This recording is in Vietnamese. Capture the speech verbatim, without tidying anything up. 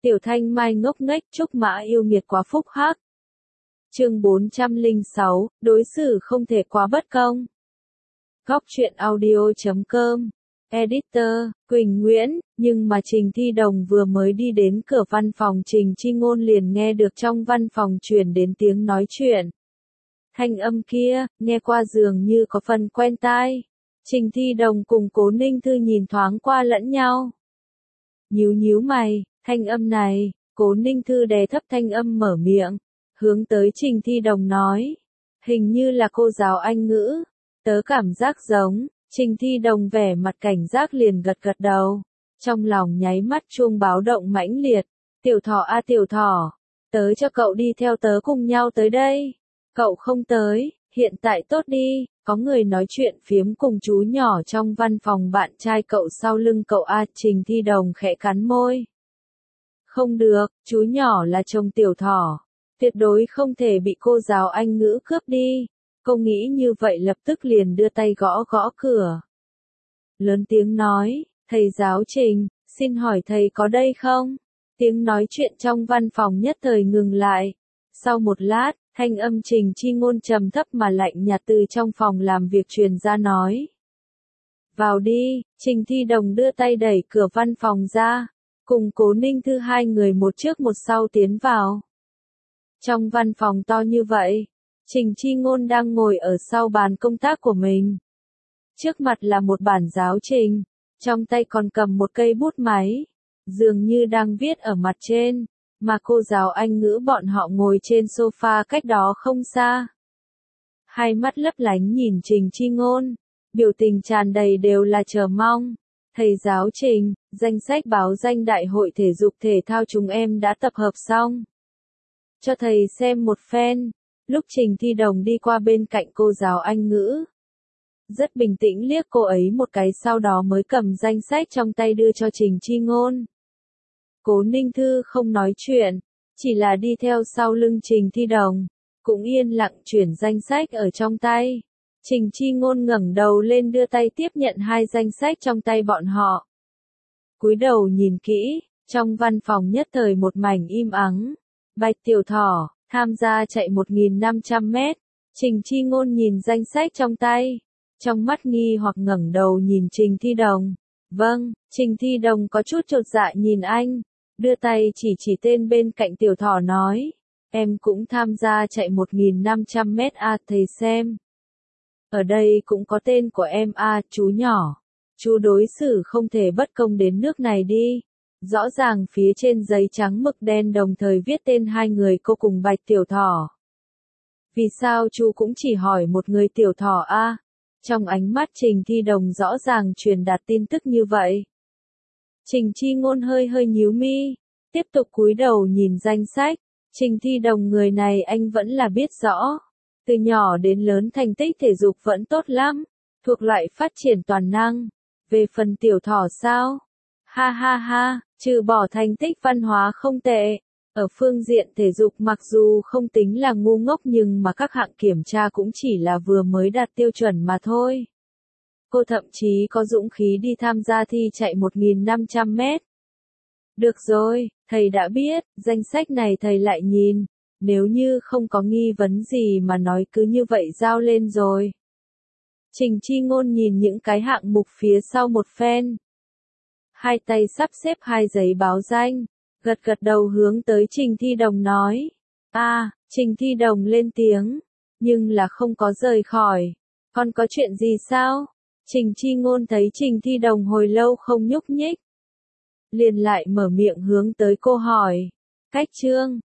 Tiểu Thanh Mai ngốc nghếch, Trúc Mã yêu nghiệt quá phúc hắc. Chương bốn trăm lẻ sáu, đối xử không thể quá bất công. Góc truyện audio chấm com. Editor, Quỳnh Nguyễn, nhưng mà Trình Thi Đồng vừa mới đi đến cửa văn phòng Trình Chi Ngôn liền nghe được trong văn phòng truyền đến tiếng nói chuyện. Thanh âm kia, nghe qua dường như có phần quen tai. Trình Thi Đồng cùng Cố Ninh Thư nhìn thoáng qua lẫn nhau. Nhíu nhíu mày, thanh âm này, Cố Ninh Thư đè thấp thanh âm mở miệng, hướng tới Trình Thi Đồng nói. Hình như là cô giáo Anh ngữ, tớ cảm giác giống. Trình Thi Đồng vẻ mặt cảnh giác liền gật gật đầu, trong lòng nháy mắt chuông báo động mãnh liệt. Tiểu Thỏ a Tiểu Thỏ, tớ cho cậu đi theo tớ cùng nhau tới đây. Cậu không tới, hiện tại tốt đi. Có người nói chuyện phiếm cùng chú nhỏ trong văn phòng bạn trai cậu sau lưng cậu a. Trình Thi Đồng khẽ cắn môi. Không được, chú nhỏ là chồng Tiểu Thỏ, tuyệt đối không thể bị cô giáo Anh ngữ cướp đi. Cô nghĩ như vậy lập tức liền đưa tay gõ gõ cửa. Lớn tiếng nói, thầy giáo Trình, xin hỏi thầy có đây không? Tiếng nói chuyện trong văn phòng nhất thời ngừng lại. Sau một lát, thanh âm Trình Chi Ngôn trầm thấp mà lạnh nhạt từ trong phòng làm việc truyền ra nói. Vào đi. Trình Thi Đồng đưa tay đẩy cửa văn phòng ra, cùng Cố Ninh Thư hai người một trước một sau tiến vào. Trong văn phòng to như vậy, Trình Chi Ngôn đang ngồi ở sau bàn công tác của mình. Trước mặt là một bản giáo trình, trong tay còn cầm một cây bút máy, dường như đang viết ở mặt trên, mà cô giáo Anh ngữ bọn họ ngồi trên sofa cách đó không xa. Hai mắt lấp lánh nhìn Trình Chi Ngôn, biểu tình tràn đầy đều là chờ mong. Thầy giáo Trình, danh sách báo danh đại hội thể dục thể thao chúng em đã tập hợp xong. Cho thầy xem một phen. Lúc Trình Thi Đồng đi qua bên cạnh cô giáo Anh ngữ, rất bình tĩnh liếc cô ấy một cái sau đó mới cầm danh sách trong tay đưa cho Trình Chi Ngôn. Cố Ninh Thư không nói chuyện, chỉ là đi theo sau lưng Trình Thi Đồng, cũng yên lặng chuyển danh sách ở trong tay. Trình Chi Ngôn ngẩng đầu lên đưa tay tiếp nhận hai danh sách trong tay bọn họ. Cúi đầu nhìn kỹ, trong văn phòng nhất thời một mảnh im ắng. Bạch Tiểu Thỏ, tham gia chạy một nghìn năm trăm mét. Trình Chi Ngôn nhìn danh sách trong tay, trong mắt nghi hoặc ngẩng đầu nhìn Trình Thi Đồng. Vâng. Trình Thi Đồng có chút chột dạ nhìn anh, đưa tay chỉ chỉ tên bên cạnh Tiểu Thỏ nói. Em cũng tham gia chạy một nghìn năm trăm mét a. À, thầy xem. Ở đây cũng có tên của em a. À, chú nhỏ. Chú đối xử không thể bất công đến nước này đi. Rõ ràng phía trên giấy trắng mực đen đồng thời viết tên hai người cô cùng Bạch Tiểu Thỏ. Vì sao chú cũng chỉ hỏi một người Tiểu Thỏ a? À? Trong ánh mắt Trình Thi Đồng rõ ràng truyền đạt tin tức như vậy. Trình Chi Ngôn hơi hơi nhíu mi, tiếp tục cúi đầu nhìn danh sách. Trình Thi Đồng người này anh vẫn là biết rõ. Từ nhỏ đến lớn thành tích thể dục vẫn tốt lắm, thuộc loại phát triển toàn năng. Về phần Tiểu Thỏ sao? Ha ha ha, trừ bỏ thành tích văn hóa không tệ, ở phương diện thể dục mặc dù không tính là ngu ngốc nhưng mà các hạng kiểm tra cũng chỉ là vừa mới đạt tiêu chuẩn mà thôi. Cô thậm chí có dũng khí đi tham gia thi chạy một nghìn năm trăm mét. Được rồi, thầy đã biết, danh sách này thầy lại nhìn, nếu như không có nghi vấn gì mà nói cứ như vậy giao lên rồi. Trình Chi Ngôn nhìn những cái hạng mục phía sau một phen. Hai tay sắp xếp hai giấy báo danh, gật gật đầu hướng tới Trình Thi Đồng nói. A, à, Trình Thi Đồng lên tiếng, nhưng là không có rời khỏi. Còn có chuyện gì sao? Trình Chi Ngôn thấy Trình Thi Đồng hồi lâu không nhúc nhích, liền lại mở miệng hướng tới cô hỏi. Cách chương,